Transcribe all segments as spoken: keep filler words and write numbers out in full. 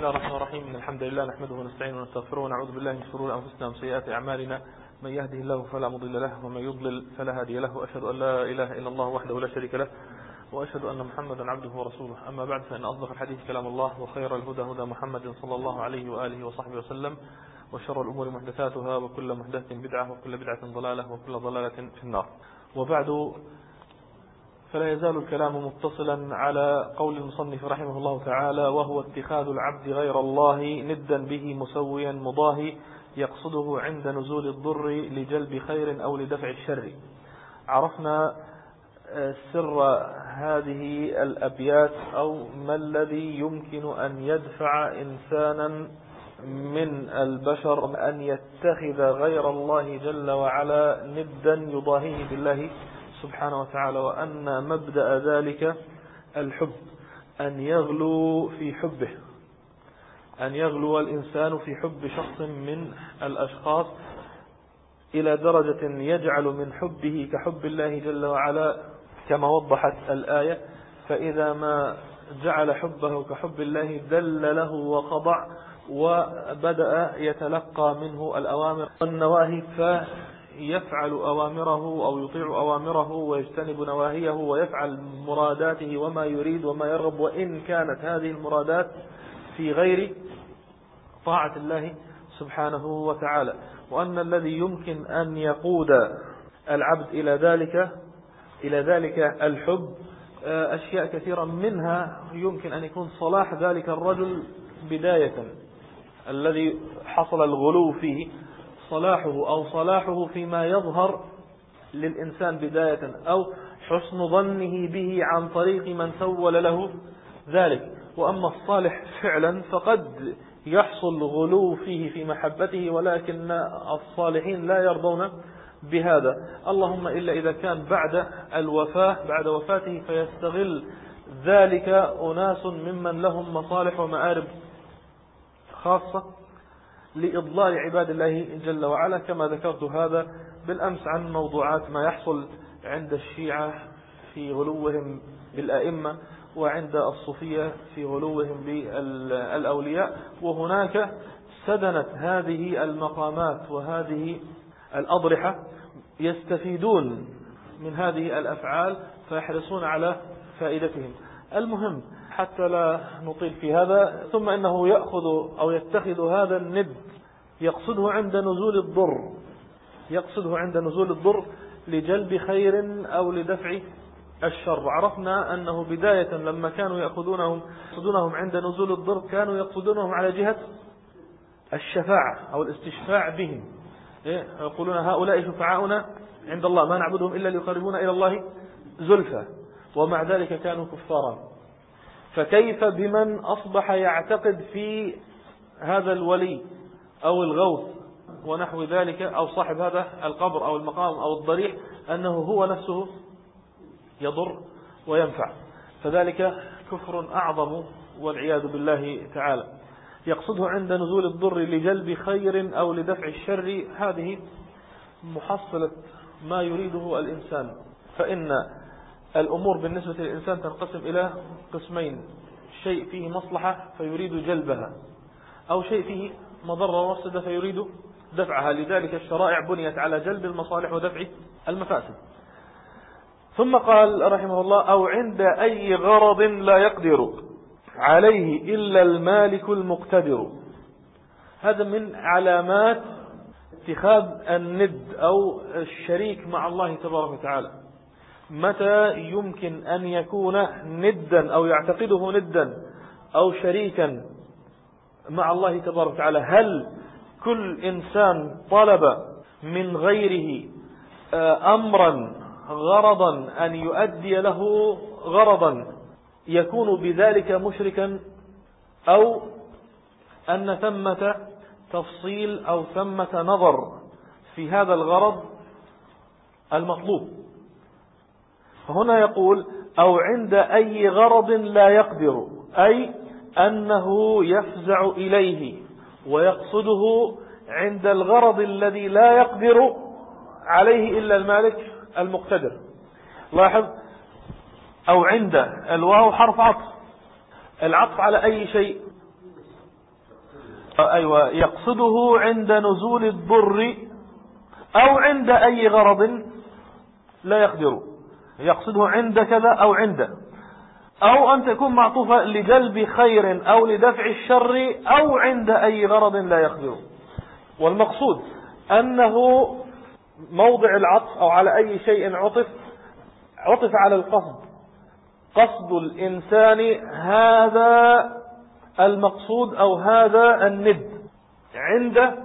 الله الرحمن الرحيم. إن الحمد لله نحمده ونستعينه ونستغفره ونعوذ بالله من شرور أنفسنا ومن سيئات أعمالنا. من يهده الله فلا مضل له ومن يضلل فلا هادي له، وأشهد أن لا إله إلا الله وحده لا شريك له، وأشهد أن محمدا عبده ورسوله. أما بعد، فإن أصدق الحديث كلام الله، وخير الهدى هدى محمد صلى الله عليه وآله وصحبه وسلم، وشر الأمور محدثاتها، وكل محدثة بدعة، وكل بدعة ضلالة، وكل ضلالة في النار. وبعد، فلا يزال الكلام متصلا على قول المصنف رحمه الله تعالى: وهو اتخاذ العبد غير الله ندا به مسويا مضاهي يقصده عند نزول الضر لجلب خير أو لدفع الشر. عرفنا سر هذه الأبيات، أو ما الذي يمكن أن يدفع إنسانا من البشر أن يتخذ غير الله جل وعلا ندا يضاهيه بالله سبحانه وتعالى، وأن مبدأ ذلك الحب، أن يغلو في حبه، أن يغلو الإنسان في حب شخص من الأشخاص إلى درجة يجعل من حبه كحب الله جل وعلا، كما وضحت الآية: فإذا ما جعل حبه كحب الله دل له وخضع، وبدأ يتلقى منه الأوامر والنواهي، فيفعل أوامره أو يطيع أوامره ويجتنب نواهيه، ويفعل مراداته وما يريد وما يرغب، وإن كانت هذه المرادات في غير طاعة الله سبحانه وتعالى. وأن الذي يمكن أن يقود العبد إلى ذلك إلى ذلك الحب أشياء كثيرة، منها يمكن أن يكون صلاح ذلك الرجل بداية، الذي حصل الغلو فيه، صلاحه أو صلاحه فيما يظهر للإنسان بداية، أو حسن ظنه به عن طريق من سول له ذلك. وأما الصالح فعلا فقد يحصل غلو فيه في محبته، ولكن الصالحين لا يرضون بهذا، اللهم إلا إذا كان بعد الوفاة بعد وفاته فيستغل ذلك أناس ممن لهم مصالح ومآرب خاصة لإضلال عباد الله جل وعلا، كما ذكرت هذا بالأمس عن موضوعات ما يحصل عند الشيعة في غلوهم بالأئمة، وعند الصوفية في غلوهم بالأولياء. وهناك سدنت هذه المقامات وهذه الأضرحة يستفيدون من هذه الأفعال، فيحرصون على فائدتهم. المهم، حتى لا نطيل في هذا، ثم إنه يأخذ أو يتخذ هذا الند يقصده عند نزول الضر يقصده عند نزول الضر لجلب خير أو لدفع الشر. عرفنا أنه بداية لما كانوا يأخذونهم يقصدونهم عند نزول الضر، كانوا يقصدونهم على جهة الشفاعة أو الاستشفاع بهم، يقولون: هؤلاء شفعاؤنا عند الله، ما نعبدهم إلا ليقربونا إلى الله زلفى، ومع ذلك كانوا كفارا. فكيف بمن أصبح يعتقد في هذا الولي أو الغوث ونحو ذلك، أو صاحب هذا القبر أو المقام أو الضريح، أنه هو نفسه يضر وينفع؟ فذلك كفر أعظم والعياذ بالله تعالى. يقصده عند نزول الضر لجلب خير أو لدفع الشر، هذه محصلة ما يريده الإنسان. فإن الأمور بالنسبة للإنسان تنقسم إلى قسمين: شيء فيه مصلحة فيريد جلبها، أو شيء فيه مضرة ومفسدة فيريد دفعها. لذلك الشرائع بنيت على جلب المصالح ودفع المفاسد. ثم قال رحمه الله: أو عند أي غرض لا يقدر عليه إلا المالك المقتدر. هذا من علامات اتخاذ الند أو الشريك مع الله تبارك وتعالى. متى يمكن أن يكون ندا أو يعتقده ندا أو شريكا مع الله تبارك وتعالى؟ هل كل إنسان طلب من غيره أمرا غرضا أن يؤدي له غرضا يكون بذلك مشركا، أو أن ثمة تفصيل أو ثمة نظر في هذا الغرض المطلوب؟ فهنا يقول: أو عند أي غرض لا يقدر، أي أنه يفزع إليه ويقصده عند الغرض الذي لا يقدر عليه إلا المالك المقتدر. لاحظ: أو عند، الواو حرف عطف، العطف على أي شيء؟ أيوة، يقصده عند نزول الضر أو عند أي غرض لا يقدر، يقصده عند كذا أو عند، أو أن تكون معطوفة لجلب خير أو لدفع الشر أو عند أي غرض لا يقدر. والمقصود أنه موضع العطف أو على أي شيء عطف عطف على القصد، قصد الإنسان هذا المقصود أو هذا الند عند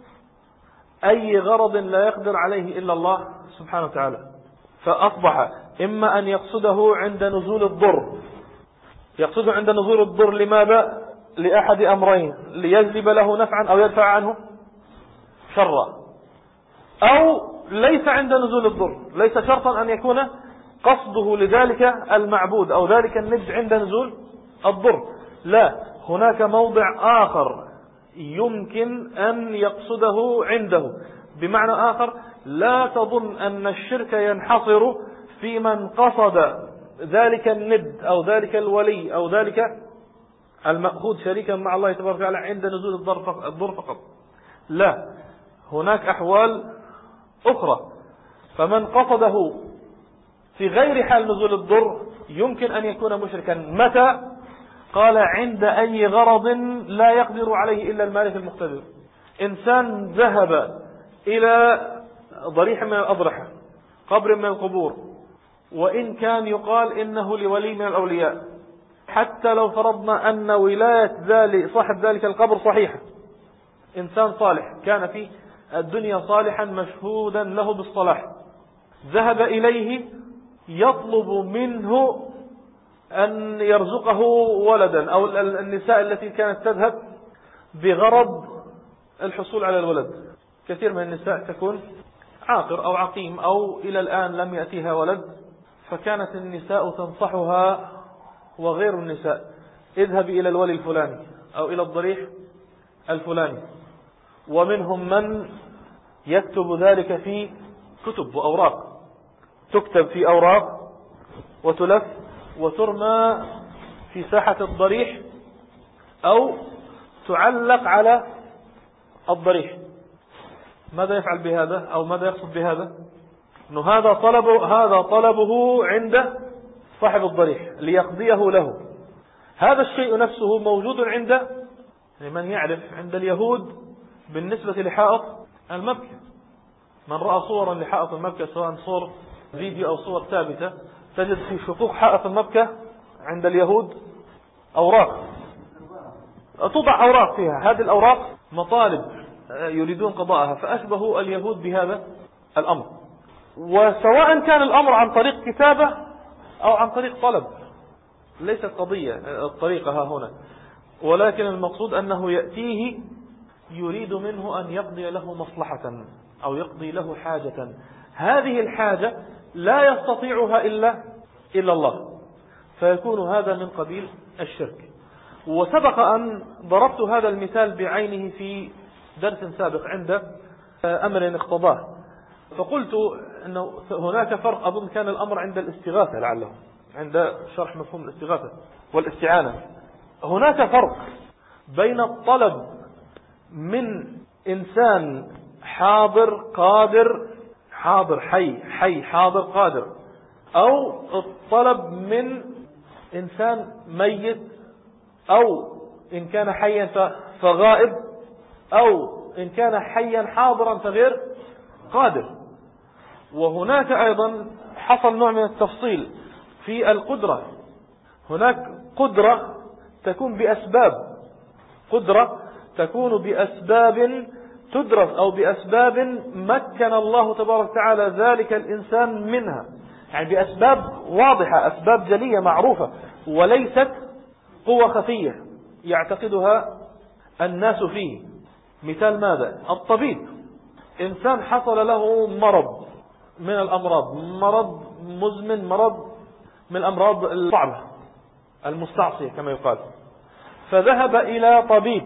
أي غرض لا يقدر عليه إلا الله سبحانه وتعالى. فأصبح إما أن يقصده عند نزول الضر، يقصده عند نزول الضر لماذا؟ لأحد أمرين، ليجلب له نفعا أو يدفع عنه شرا، أو ليس عند نزول الضر، ليس شرطا أن يكون قصده لذلك المعبود أو ذلك الند عند نزول الضر، لا، هناك موضع آخر يمكن أن يقصده عنده. بمعنى آخر، لا تظن أن الشرك ينحصر في من قصد ذلك الند أو ذلك الولي أو ذلك المأخوذ شريكا مع الله تبارك وتعالى عند نزول الضر فقط، لا، هناك أحوال أخرى. فمن قصده في غير حال نزول الضر يمكن أن يكون مشركا. متى؟ قال عند أي غرض لا يقدر عليه إلا المالك المقتدر. إنسان ذهب إلى ضريح من الأضرحة، قبر من القبور، وإن كان يقال إنه لولي من الأولياء، حتى لو فرضنا أن ولاية ذلك صاحب ذلك القبر صحيحة، إنسان صالح كان في الدنيا صالحا مشهودا له بالصلاح، ذهب إليه يطلب منه أن يرزقه ولدا، أو النساء التي كانت تذهب بغرض الحصول على الولد. كثير من النساء تكون عاقر أو عقيم أو إلى الآن لم يأتيها ولد، فكانت النساء تنصحها وغير النساء: اذهبي إلى الولي الفلاني أو إلى الضريح الفلاني. ومنهم من يكتب ذلك في كتب وأوراق، تكتب في أوراق وتلف وترمى في ساحة الضريح أو تعلق على الضريح. ماذا يفعل بهذا أو ماذا يقصد بهذا؟ إنه هذا طلبه هذا طلبه عند صاحب الضريح ليقضيه له. هذا الشيء نفسه موجود عند من يعرف عند اليهود بالنسبة لحائط المبكى. من رأى صورا لحائط المبكى، سواء صور فيديو أو صور ثابتة، تجد في شقوق حائط المبكى عند اليهود أوراق، توضع أوراق فيها. هذه الأوراق مطالب يريدون قضاءها، فأشبهوا اليهود بهذا الأمر. وسواء كان الأمر عن طريق كتابة أو عن طريق طلب، ليست قضية الطريقة ها هنا، ولكن المقصود أنه يأتيه يريد منه أن يقضي له مصلحة أو يقضي له حاجة. هذه الحاجة لا يستطيعها إلا إلا الله، فيكون هذا من قبيل الشرك. وسبق أن ضربت هذا المثال بعينه في درس سابق عند أمر اقتضاه، فقلت أنه هناك فرق، أظن كان الأمر عند الاستغاثة لعله، عند شرح مفهوم الاستغاثة والاستعانة. هناك فرق بين الطلب من إنسان حاضر قادر، حاضر حي حي حاضر قادر، أو الطلب من إنسان ميت، أو إن كان حيا فغائب، أو إن كان حيا حاضرا فغير قادر. وهناك أيضا حصل نوع من التفصيل في القدرة. هناك قدرة تكون بأسباب، قدرة تكون بأسباب تدرس أو بأسباب مكن الله تبارك وتعالى ذلك الإنسان منها، يعني بأسباب واضحة، أسباب جلية معروفة، وليست قوة خفية يعتقدها الناس فيه. مثال ماذا؟ الطبيب، إنسان حصل له مرض من الأمراض، مرض مزمن، مرض من الأمراض الصعبة المستعصية كما يقال، فذهب إلى طبيب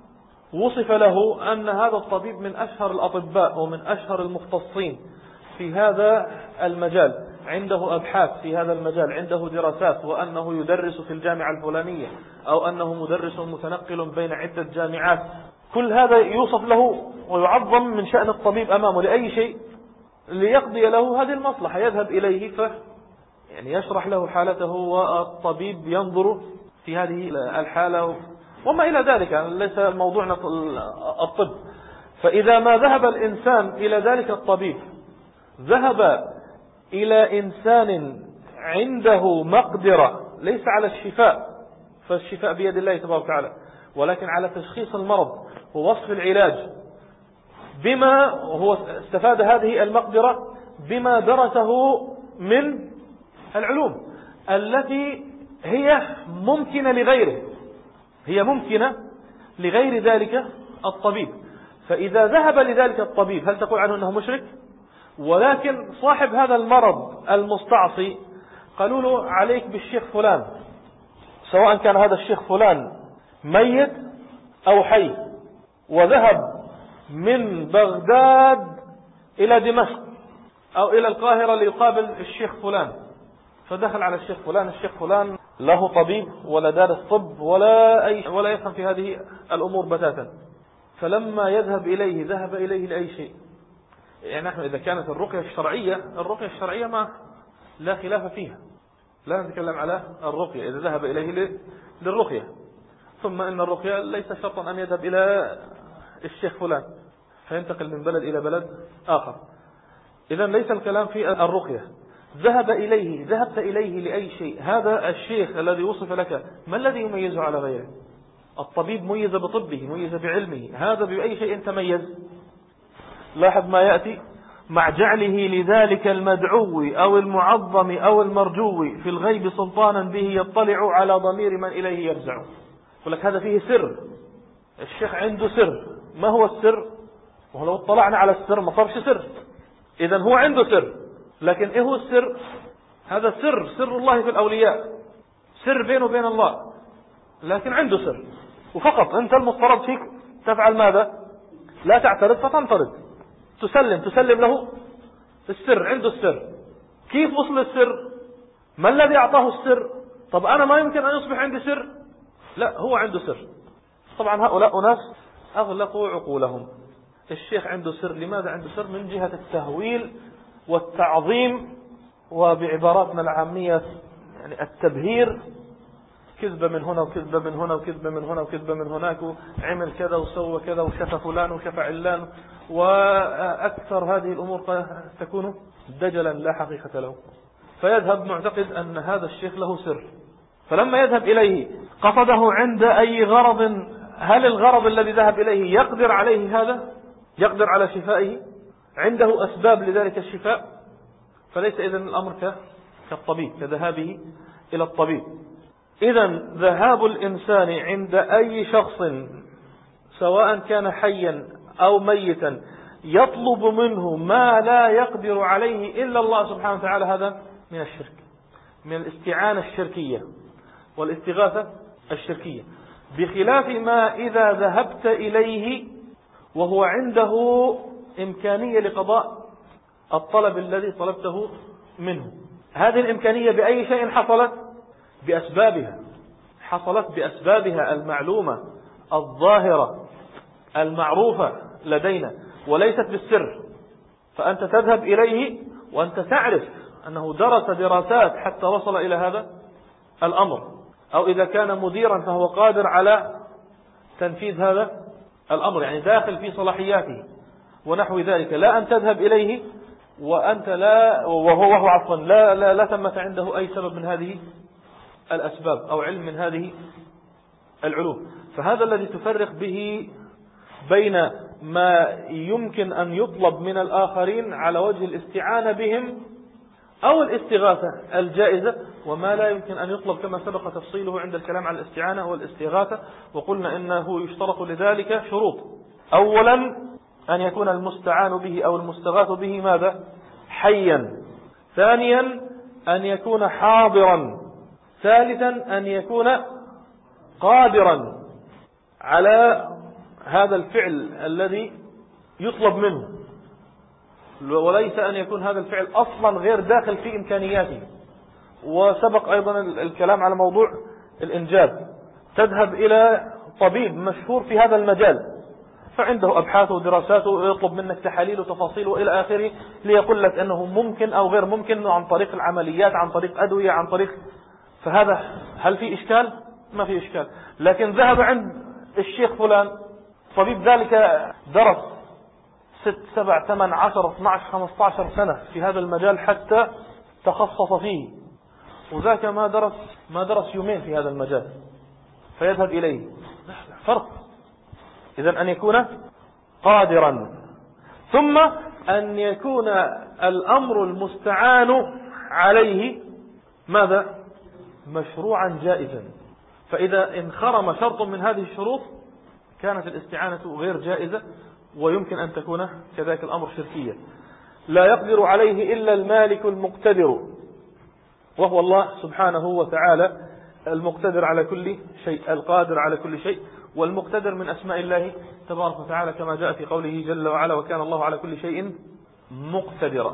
وصف له أن هذا الطبيب من أشهر الأطباء ومن أشهر المختصين في هذا المجال، عنده أبحاث في هذا المجال، عنده دراسات، وأنه يدرس في الجامعة الفلانية، أو أنه مدرس متنقل بين عدة جامعات كل هذا يوصف له ويعظم من شأن الطبيب أمامه لأي شيء، ليقضي له هذه المصلحة. يذهب إليه ف يعني يشرح له حالته، والطبيب ينظر في هذه الحالة وما إلى ذلك. يعني ليس موضوعنا الطب. فإذا ما ذهب الإنسان إلى ذلك الطبيب، ذهب إلى إنسان عنده مقدرة ليس على الشفاء، فالشفاء بيد الله تبارك وتعالى، ولكن على تشخيص المرض ووصف العلاج، بما هو استفاد هذه المقدرة بما درسه من العلوم التي هي ممكنة لغيره، هي ممكنة لغير ذلك الطبيب. فإذا ذهب لذلك الطبيب، هل تقول عنه أنه مشرك؟ ولكن صاحب هذا المرض المستعصي قالوا له عليك بالشيخ فلان، سواء كان هذا الشيخ فلان ميت أو حي، وذهب من بغداد إلى دمشق أو إلى القاهرة ليقابل الشيخ فلان، فدخل على الشيخ فلان، الشيخ فلان له طبيب ولا دارس طب ولا أي ولا يفهم في هذه الأمور بتاتا. فلما يذهب إليه ذهب إليه لأي شيء. يعني نحن إذا كانت الرقية الشرعية، الرقية الشرعية ما لا خلاف فيها، لا نتكلم على الرقية إذا ذهب إليه للرقية. ثم إن الرقية ليس شرطا أن يذهب إلى الشيخ فلان فينتقل من بلد إلى بلد آخر. إذا ليس الكلام في الرقية. ذهب إليه ذهبت إليه لأي شيء، هذا الشيخ الذي وصف لك ما الذي يميزه على غيره؟ الطبيب ميز بطبه، ميز بعلمه، هذا بأي شيء تميز؟ لاحظ ما يأتي: مع جعله لذلك المدعو أو المعظم أو المرجو في الغيب سلطانا به يطلع على ضمير من إليه يرجع. يقول لك هذا فيه سر، الشيخ عنده سر. ما هو السر؟ ولو اطلعنا على السر ما صارش سر. إذا هو عنده سر، لكن إيه هو السر؟ هذا سر، سر الله في الأولياء، سر بينه وبين الله، لكن عنده سر وفقط. أنت المفترض فيك تفعل ماذا؟ لا تعترض فتنطرد، تسلم تسلم له السر. عنده السر. كيف وصل السر؟ ما الذي أعطاه السر؟ طب أنا ما يمكن أن يصبح عندي سر؟ لا، هو عنده سر. طبعا هؤلاء ناس أغلقوا عقولهم. الشيخ عنده سر. لماذا عنده سر؟ من جهة التهويل والتعظيم، وبعباراتنا العامية يعني التبهير، كذبة من هنا وكذبة من هنا وكذبة من هنا وكذبة من هناك، وعمل كذا وسوى كذا وشفى فلان وشفى علان، وأكثر هذه الأمور تكون دجلا لا حقيقة له. فيذهب معتقد أن هذا الشيخ له سر. فلما يذهب إليه قصده عند أي غرض، هل الغرض الذي ذهب إليه يقدر عليه هذا؟ يقدر على شفائه؟ عنده أسباب لذلك الشفاء؟ فليس إذن الأمر كالطبيب، كذهابه إلى الطبيب. إذن ذهاب الإنسان عند أي شخص سواء كان حيا أو ميتا يطلب منه ما لا يقدر عليه إلا الله سبحانه وتعالى، هذا من الشرك، من الاستعانة الشركية والاستغاثة الشركية. بخلاف ما إذا ذهبت إليه وهو عنده إمكانية لقضاء الطلب الذي طلبته منه. هذه الإمكانية بأي شيء حصلت؟ بأسبابها، حصلت بأسبابها المعلومة الظاهرة المعروفة لدينا، وليست بالسر. فأنت تذهب إليه وأنت تعرف أنه درس دراسات حتى وصل إلى هذا الأمر، أو إذا كان مديرا فهو قادر على تنفيذ هذا الأمر، يعني داخل في صلاحياته ونحو ذلك. لا أن تذهب إليه وأنت لا وهو وهو عفوا لا لا لا ثمة عنده أي سبب من هذه الأسباب أو علم من هذه العلوم. فهذا الذي تفرق به بين ما يمكن أن يطلب من الآخرين على وجه الاستعانة بهم أو الاستغاثة الجائزة، وما لا يمكن أن يطلب كما سبق تفصيله عند الكلام على الاستعانة والاستغاثة. وقلنا إنه يشترط لذلك شروط: أولا أن يكون المستعان به أو المستغاث به ماذا؟ حيا. ثانيا أن يكون حاضرا. ثالثا أن يكون قادرا على هذا الفعل الذي يطلب منه، وليس أن يكون هذا الفعل أصلا غير داخل في إمكانياته. وسبق أيضا الكلام على موضوع الإنجاب. تذهب إلى طبيب مشهور في هذا المجال فعنده أبحاث ودراسات ويطلب منك تحاليل وتفاصيل وإلى آخره ليقول لك أنه ممكن أو غير ممكن عن طريق العمليات، عن طريق أدوية، عن طريق، فهذا هل في إشكال؟ ما في إشكال. لكن ذهب عند الشيخ فلان طبيب ذلك درس ست سبع ثمان عشر اثنى عشر خمسة عشر سنة في هذا المجال حتى تخصص فيه، وذاك ما درس ما درس يومين في هذا المجال فيذهب إليه. فرق. إذن أن يكون قادرا، ثم أن يكون الأمر المستعان عليه ماذا؟ مشروعا جائزا. فإذا انخرم شرط من هذه الشروط كانت الاستعانة غير جائزة، ويمكن أن تكون كذلك الأمر شركيا. لا يقدر عليه إلا المالك المقتدر، وهو الله سبحانه وتعالى المقتدر على كل شيء، القادر على كل شيء. والمقتدر من أسماء الله تبارك وتعالى كما جاء في قوله جل وعلا: وكان الله على كل شيء مقتدرا.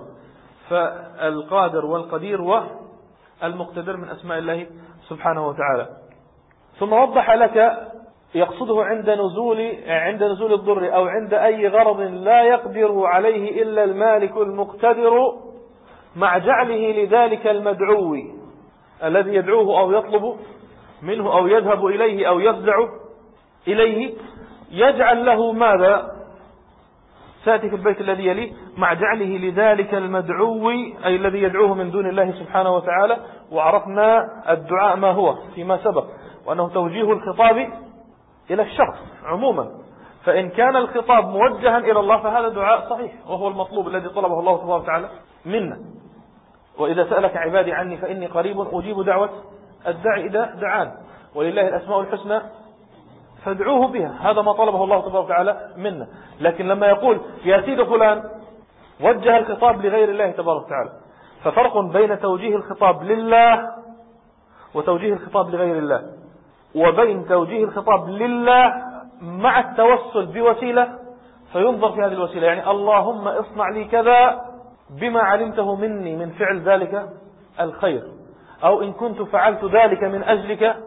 فالقادر والقدير والمقتدر من أسماء الله سبحانه وتعالى. ثم وضح لك يقصده عند نزول عند نزول الضر أو عند أي غرض لا يقدر عليه إلا المالك المقتدر، مع جعله لذلك المدعو الذي يدعوه أو يطلب منه أو يذهب إليه أو يفزع إليه، يجعل له ماذا؟ سأتي في البيت الذي يليه: مع جعله لذلك المدعو أي الذي يدعوه من دون الله سبحانه وتعالى. وعرفنا الدعاء ما هو فيما سبق، وأنه توجيه الخطاب إلى الشخص عموما. فإن كان الخطاب موجها إلى الله فهذا دعاء صحيح، وهو المطلوب الذي طلبه الله تبارك وتعالى منا. وإذا سألك عبادي عني فإني قريب أجيب دعوة الداعي إذا دعان، ولله الأسماء الحسنى فادعوه بها. هذا ما طلبه الله تبارك وتعالى منا. لكن لما يقول يا سيد فلان وجه الخطاب لغير الله تبارك وتعالى، ففرق بين توجيه الخطاب لله وتوجيه الخطاب لغير الله، وبين توجيه الخطاب لله مع التوسل بوسيلة فينظر في هذه الوسيلة، يعني اللهم اصنع لي كذا بما علمته مني من فعل ذلك الخير، أو إن كنت فعلت ذلك من أجلك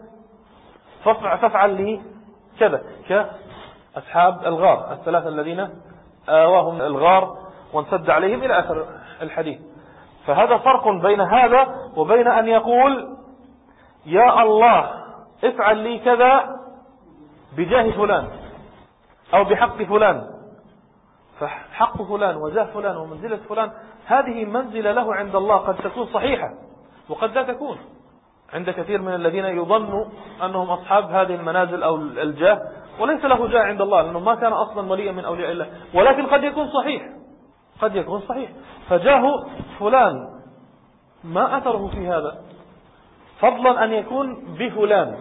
فافعل لي كذا، كأصحاب الغار الثلاثة الذين آواهم الغار وانسد عليهم إلى آخر الحديث. فهذا فرق بين هذا وبين أن يقول يا الله افعل لي كذا بجاه فلان أو بحق فلان. فحق فلان وجاه فلان ومنزلة فلان هذه منزلة له عند الله، قد تكون صحيحة وقد لا تكون عند كثير من الذين يظنوا أنهم أصحاب هذه المنازل أو الجاه، وليس له جاه عند الله لأنه ما كان أصلا وليا من أولياء الله، ولكن قد يكون صحيح قد يكون صحيح فجاه فلان ما أثره في هذا، فضلا أن يكون بفلان.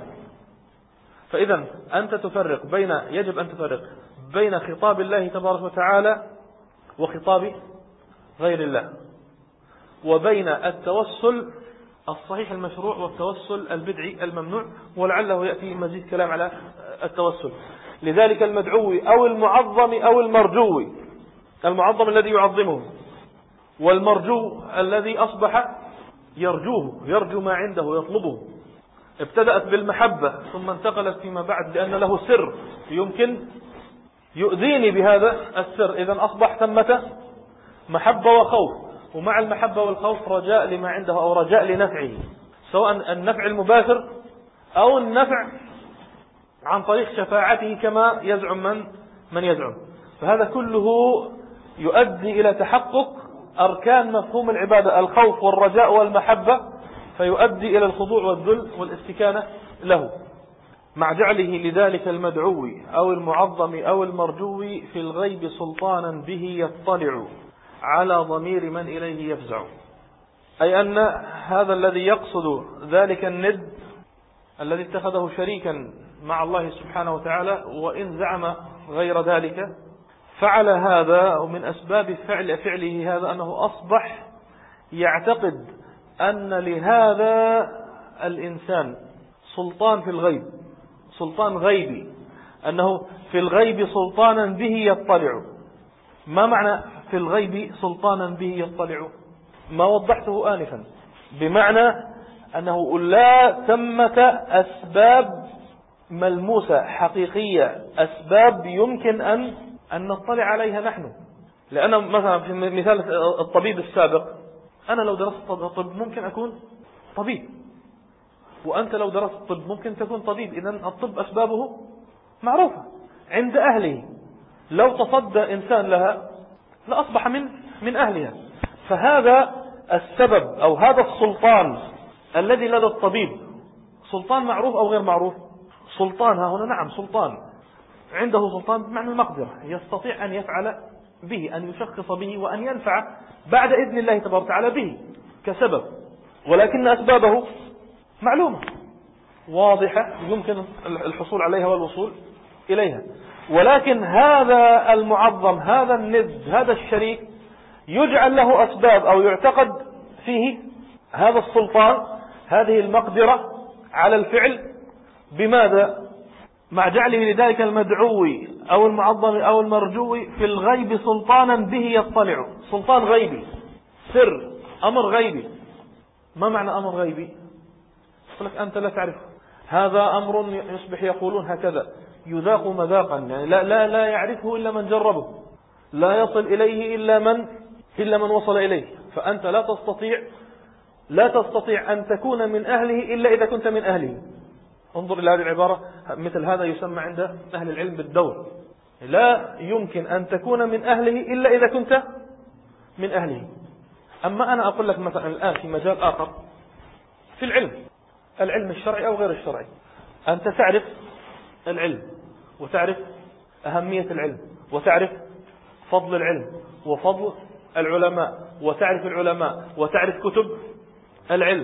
فإذا أنت تفرق بين يجب أن تفرق بين خطاب الله تبارك وتعالى وخطاب غير الله، وبين التوسل الصحيح المشروع والتوسل البدعي الممنوع، ولعله يأتي مزيد كلام على التوسل. لذلك المدعو أو المعظم أو المرجو، المعظم الذي يعظمه، والمرجو الذي أصبح يرجوه، يرجو ما عنده يطلبه. ابتدأت بالمحبة ثم انتقلت فيما بعد لأن له سر يمكن يؤذيني بهذا السر، إذن أصبح ثمة محبة وخوف، ومع المحبة والخوف رجاء لما عنده أو رجاء لنفعه، سواء النفع المباشر أو النفع عن طريق شفاعته كما يزعم من من يزعم. فهذا كله يؤدي إلى تحقق أركان مفهوم العبادة، الخوف والرجاء والمحبة، فيؤدي إلى الخضوع والذل والاستكانة له، مع جعله لذلك المدعو أو المعظم أو المرجو في الغيب سلطانا به يطلع على ضمير من إليه يفزع. أي أن هذا الذي يقصد ذلك الند الذي اتخذه شريكا مع الله سبحانه وتعالى، وإن زعم غير ذلك، فعل هذا، ومن أسباب فعل فعله هذا أنه أصبح يعتقد أن لهذا الإنسان سلطان في الغيب، سلطان غيبي، أنه في الغيب سلطانا به يطلع. ما معنى في الغيب سلطانا به يطلع؟ ما وضحته آنفا، بمعنى أنه لا ثمة أسباب ملموسة حقيقية، أسباب يمكن أن أن نطلع عليها نحن. لأن مثلا في مثال الطبيب السابق، أنا لو درست الطب ممكن أكون طبيب، وأنت لو درست الطب ممكن تكون طبيب. إذن الطب أسبابه معروفة عند أهله، لو تصدى إنسان لها لأصبح من من أهلها. فهذا السبب أو هذا السلطان الذي لدى الطبيب سلطان معروف أو غير معروف؟ سلطان ها هنا، نعم سلطان، عنده سلطان بمعنى المقدرة، يستطيع أن يفعل به، أن يشخص به، وأن ينفع بعد إذن الله تبارك وتعالى به كسبب. ولكن أسبابه معلومة واضحة يمكن الحصول عليها والوصول إليها. ولكن هذا المعظم، هذا الند، هذا الشريك، يجعل له أسباب أو يعتقد فيه هذا السلطان، هذه المقدرة على الفعل. بماذا؟ مع جعله لذلك المدعو أو المعظم أو المرجو في الغيب سلطانا به يطلع. سلطان غيبي، سر، أمر غيبي. ما معنى أمر غيبي؟ يقول لك أنت لا تعرف، هذا أمر يصبح يقولون هكذا، يذاق مذاقا، يعني لا, لا, لا يعرفه إلا من جربه، لا يصل إليه إلا من إلا من وصل إليه. فأنت لا تستطيع لا تستطيع أن تكون من أهله إلا إذا كنت من أهله. انظر إلى هذه العبارة، مثل هذا يسمى عند أهل العلم بالدور. لا يمكن أن تكون من أهله إلا إذا كنت من أهله. أما أنا أقول لك مثلا الآن في مجال آخر، في العلم، العلم الشرعي أو غير الشرعي، أنت تعرف العلم وتعرف أهمية العلم وتعرف فضل العلم وفضل العلماء وتعرف العلماء وتعرف كتب العلم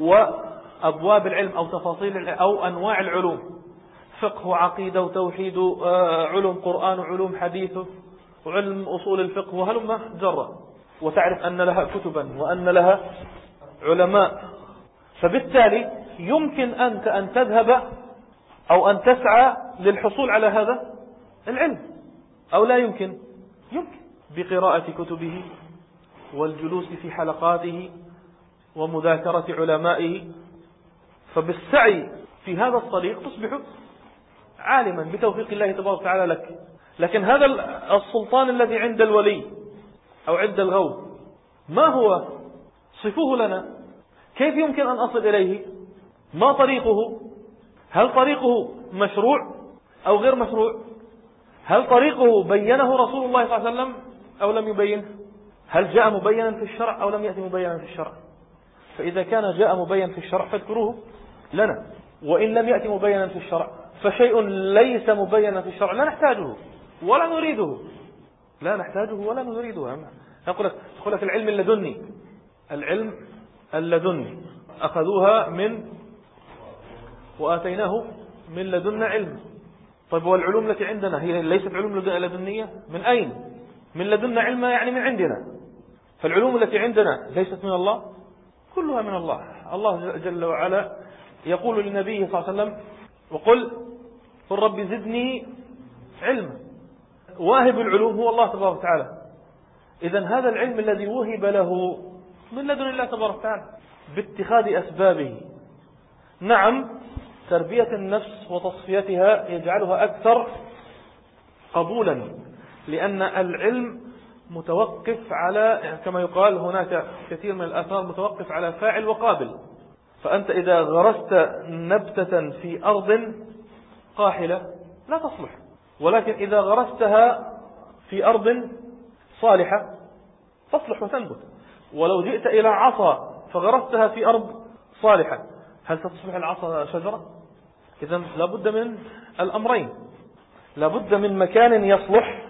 وأبواب العلم أو تفاصيل العلم أو أنواع العلوم، فقه وعقيدة وتوحيد، علوم قرآن وعلوم حديث وعلم أصول الفقه وهلم جرى، وتعرف أن لها كتبا وأن لها علماء. فبالتالي يمكن أنت أن تذهب أو أن تسعى للحصول على هذا العلم، أو لا يمكن؟ يمكن بقراءة كتبه والجلوس في حلقاته ومذاكرة علمائه. فبالسعي في هذا الطريق تصبح عالما بتوفيق الله تبارك وتعالى لك. لكن هذا السلطان الذي عند الولي أو عند الغوث، ما هو؟ صفوه لنا، كيف يمكن أن أصل إليه؟ ما طريقه؟ هل طريقه مشروع أو غير مشروع؟ هل طريقه بينه رسول الله صلى الله عليه وسلم أو لم يبينه؟ هل جاء مبينا في الشرع أو لم يأتي مبينا في الشرع؟ فإذا كان جاء مبين في الشرع فاذكروه لنا، وإن لم يأتي مبينا في الشرع فشيء ليس مبينا في الشرع لا نحتاجه ولا نريده، لا نحتاجه ولا نريده. يقول لك يقول لك العلم اللدني، العلم اللدني أخذوها من وآتيناه من لدنا علم. طيب والعلوم التي عندنا هي ليست علوم لدنية؟ من أين؟ من لدنا علم يعني من عندنا. فالعلوم التي عندنا ليست من الله؟ كلها من الله. الله جل وعلا يقول للنبي صلى الله عليه وسلم: وقل قل رب زدني علما. واهب العلوم هو الله تبارك وتعالى. إذن هذا العلم الذي وهب له من لدن الله تبارك وتعالى باتخاذ أسبابه. نعم، تربية النفس وتصفيتها يجعلها أكثر قبولا، لأن العلم متوقف على، كما يقال هناك كثير من الآثار، متوقف على فاعل وقابل. فأنت إذا غرست نبتة في أرض قاحلة لا تصلح، ولكن إذا غرستها في أرض صالحة تصلح وتنبت. ولو جئت إلى عصا فغرستها في أرض صالحة، هل تصبح العصا شجرة؟ إذن لابد من الأمرين، لابد من مكان يصلح،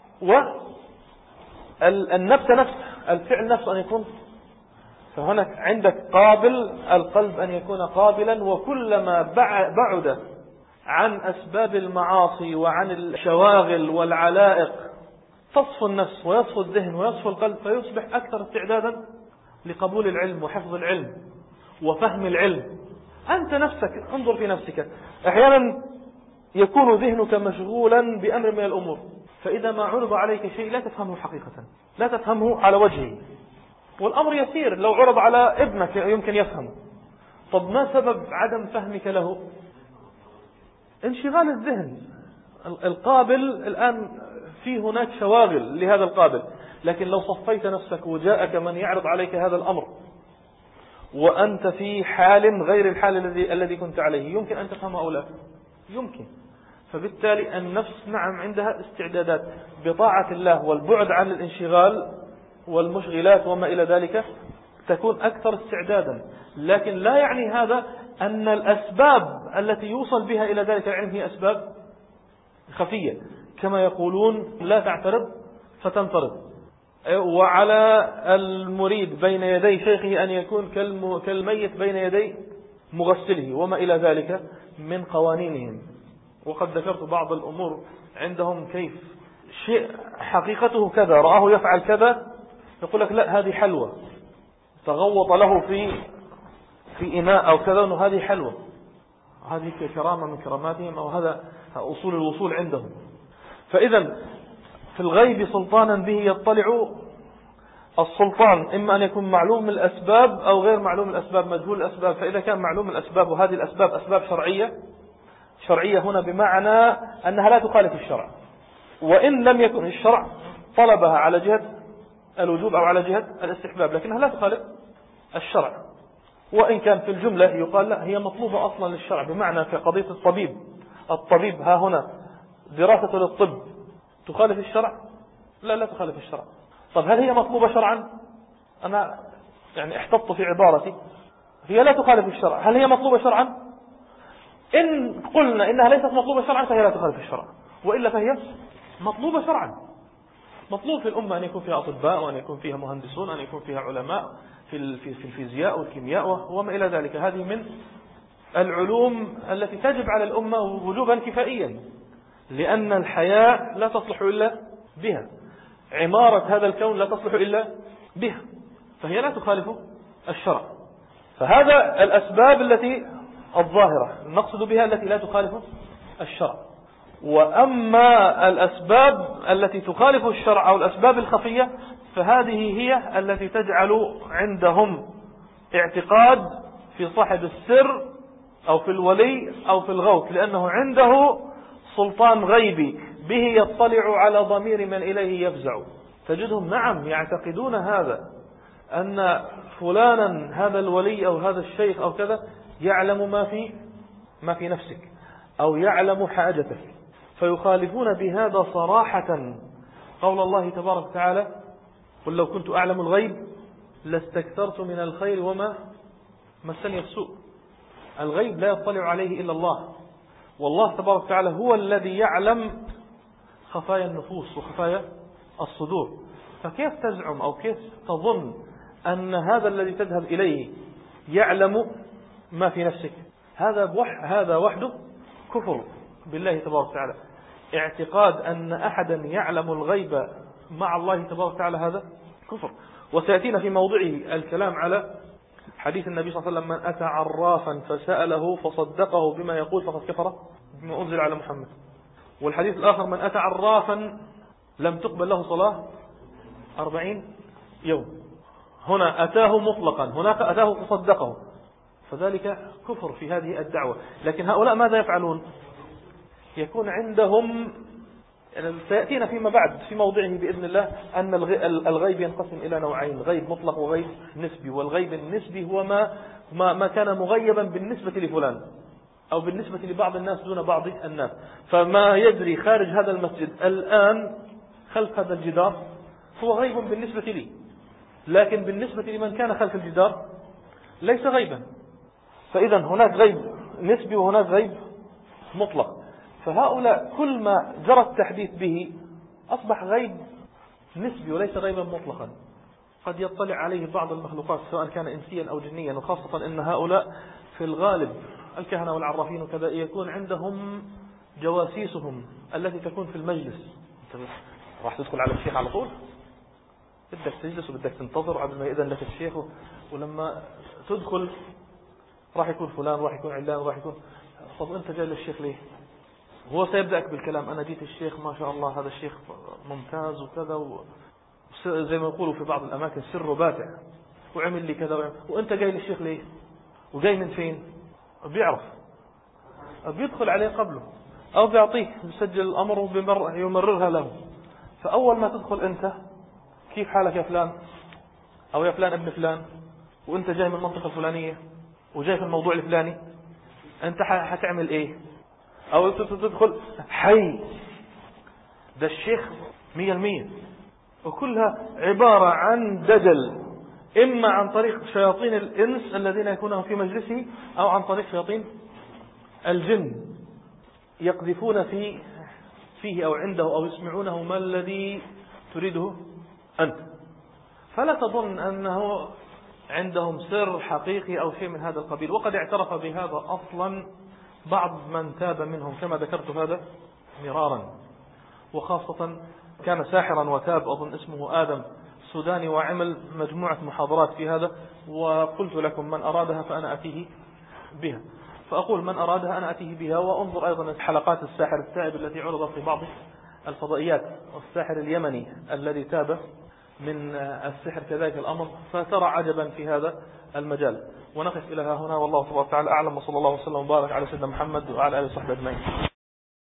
والنبتة نفس الفعل نفسه أن يكون. فهناك عندك قابل، القلب أن يكون قابلا، وكلما بعد عن أسباب المعاصي وعن الشواغل والعلائق تصفو النفس ويصفو الذهن ويصفو القلب، فيصبح أكثر استعدادا لقبول العلم وحفظ العلم وفهم العلم. أنت نفسك انظر في نفسك، أحيانا يكون ذهنك مشغولا بأمر من الأمور، فإذا ما عرض عليك شيء لا تفهمه حقيقة، لا تفهمه على وجهه، والأمر يسير. لو عرض على ابنك يمكن يفهم. طب ما سبب عدم فهمك له؟ انشغال الذهن. القابل الآن في هناك شواغل لهذا القابل. لكن لو صفيت نفسك وجاءك من يعرض عليك هذا الأمر وأنت في حال غير الحال الذي الذي كنت عليه، يمكن أن تفهم أو لا؟ يمكن. فبالتالي النفس نعم عندها استعدادات بطاعة الله والبعد عن الانشغال والمشغلات وما إلى ذلك تكون أكثر استعدادا. لكن لا يعني هذا أن الأسباب التي يوصل بها إلى ذلك العلم هي أسباب خفية، كما يقولون لا تعترض فتنطرد. وعلى المريد بين يدي شيخه أن يكون كالميت بين يدي مغسله وما إلى ذلك من قوانينهم. وقد ذكرت بعض الأمور عندهم كيف شيء حقيقته كذا، رآه يفعل كذا، يقول لك لا هذه حلوة، تغوط له في في إناء أو كذا أنه هذه حلوة، هذه كرامة من كراماتهم أو هذا أصول الوصول عندهم. فإذا في الغيب سلطانا به يطلع السلطان إما أن يكون معلوم الأسباب أو غير معلوم الأسباب، مجهول الأسباب. فإذا كان معلوم الأسباب وهذه الأسباب أسباب شرعية، شرعية هنا بمعنى أنها لا تخالف الشرع، وإن لم يكن الشرع طلبها على جهة الوجوب أو على جهة الاستحباب، لكنها لا تخالف الشرع. وإن كان في الجملة يقال لا هي مطلوبة أصلا للشرع، بمعنى في قضية الطبيب، الطبيب ها هنا دراسة للطب تخالف الشرع؟ لا لا تخالف الشرع. طب هل هي مطلوبة شرعا؟ أنا يعني احتطت في عبارتي، هي لا تخالف الشرع. هل هي مطلوبة شرعا؟ إن قلنا إنها ليست مطلوبة شرعا فهي لا تخالف الشرع، وإلا فهي مطلوبة شرعا. مطلوب في الأمة أن يكون فيها أطباء وأن يكون فيها مهندسون، أن يكون فيها علماء في في الفيزياء والكيمياء وما إلى ذلك. هذه من العلوم التي تجب على الأمة وجوبا كفائيا، لأن الحياة لا تصلح إلا بها، عمارة هذا الكون لا تصلح إلا بها، فهي لا تخالف الشرع. فهذا الأسباب التي الظاهرة نقصد بها التي لا تخالف الشرع. وأما الأسباب التي تخالف الشرع أو الأسباب الخفية فهذه هي التي تجعل عندهم اعتقاد في صاحب السر أو في الولي أو في الغوث، لأنه عنده سلطان غيبي به يطلع على ضمير من إليه يفزع. تجدهم نعم يعتقدون هذا، أن فلانا هذا الولي أو هذا الشيخ أو كذا يعلم ما في ما في نفسك أو يعلم حاجتك، فيخالفون بهذا صراحة قول الله تبارك وتعالى: قل لو كنت أعلم الغيب لاستكثرت من الخير وما مسني السوء. الغيب لا يطلع عليه إلا الله، والله تبارك وتعالى هو الذي يعلم خفايا النفوس وخفايا الصدور. فكيف تزعم أو كيف تظن أن هذا الذي تذهب إليه يعلم ما في نفسك؟ هذا هذا وحده كفر بالله تبارك وتعالى. اعتقاد أن أحدا يعلم الغيب مع الله تبارك وتعالى هذا كفر. وسيأتينا في موضعه الكلام على حديث النبي صلى الله عليه وسلم: من أتى عرافا فسأله فصدقه بما يقول فقد كفر بما أنزل على محمد. والحديث الآخر: من أتى عرافا لم تقبل له صلاة أربعين يوم. هنا أتاه مطلقا، هناك أتاه فصدقه، فذلك كفر في هذه الدعوة. لكن هؤلاء ماذا يفعلون؟ يكون عندهم، سيأتينا فيما بعد في موضعه بإذن الله أن الغيب ينقسم إلى نوعين: غيب مطلق وغيب نسبي. والغيب النسبي هو ما ما, ما كان مغيبا بالنسبة لفلان أو بالنسبة لبعض الناس دون بعض الناس. فما يجري خارج هذا المسجد الآن خلف هذا الجدار هو غيب بالنسبة لي، لكن بالنسبة لمن كان خلف الجدار ليس غيبا. فإذا هناك غيب نسبي وهناك غيب مطلق. فهؤلاء كل ما جرى التحديث به أصبح غيب نسبي وليس غيبا مطلقا. قد يطلع عليه بعض المخلوقات سواء كان إنسيا أو جنيا، وخاصة أن هؤلاء في الغالب الكهنة والعرافين وكذا يكون عندهم جواسيسهم التي تكون في المجلس. راح تدخل على الشيخ على طول، بدك تجلس وبدك تنتظر عبد ما يأذن لك الشيخ، ولما تدخل راح يكون فلان راح يكون علان راح يكون. طب أنت جاي للشيخ ليه؟ هو سيبدأك بالكلام: أنا جيت الشيخ ما شاء الله هذا الشيخ ممتاز وكذا، وزي ما يقولوا في بعض الأماكن سره باتع، وعمل لي كذا وعمل. وأنت جاي للشيخ ليه؟ وجاي من فين؟ بيعرف، بيدخل عليه قبله أو بيعطيه بيسجل الأمر ويمررها له. فأول ما تدخل أنت كيف حالك يا فلان أو يا فلان ابن فلان، وأنت جاي من المنطقة الفلانية وجاي في الموضوع الفلاني، أنت حتعمل إيه؟ أو تدخل حي ده الشيخ مية المية، وكلها عبارة عن دجل، إما عن طريق شياطين الإنس الذين يكونون في مجلسه أو عن طريق شياطين الجن يقذفون في فيه أو عنده أو يسمعونه ما الذي تريده أنت. فلا تظن أنه عندهم سر حقيقي أو شيء من هذا القبيل، وقد اعترف بهذا أصلا بعض من تاب منهم كما ذكرت هذا مرارا، وخاصة كان ساحرا وتاب أظن اسمه آدم سوداني، وعمل مجموعة محاضرات في هذا، وقلت لكم من أرادها فأنا أتيه بها. فأقول من أرادها أنا أتيه بها، وانظر أيضا حلقات الساحر التائب التي عرضت في بعض الفضائيات، والساحر اليمني الذي تاب من السحر كذلك الأمر، فترى عجبا في هذا المجال. ونقف إلى هنا، والله تبارك وتعالى أعلم، وصلى الله وسلم وبارك على سيدنا محمد وعلى آله وصحبه أجمعين.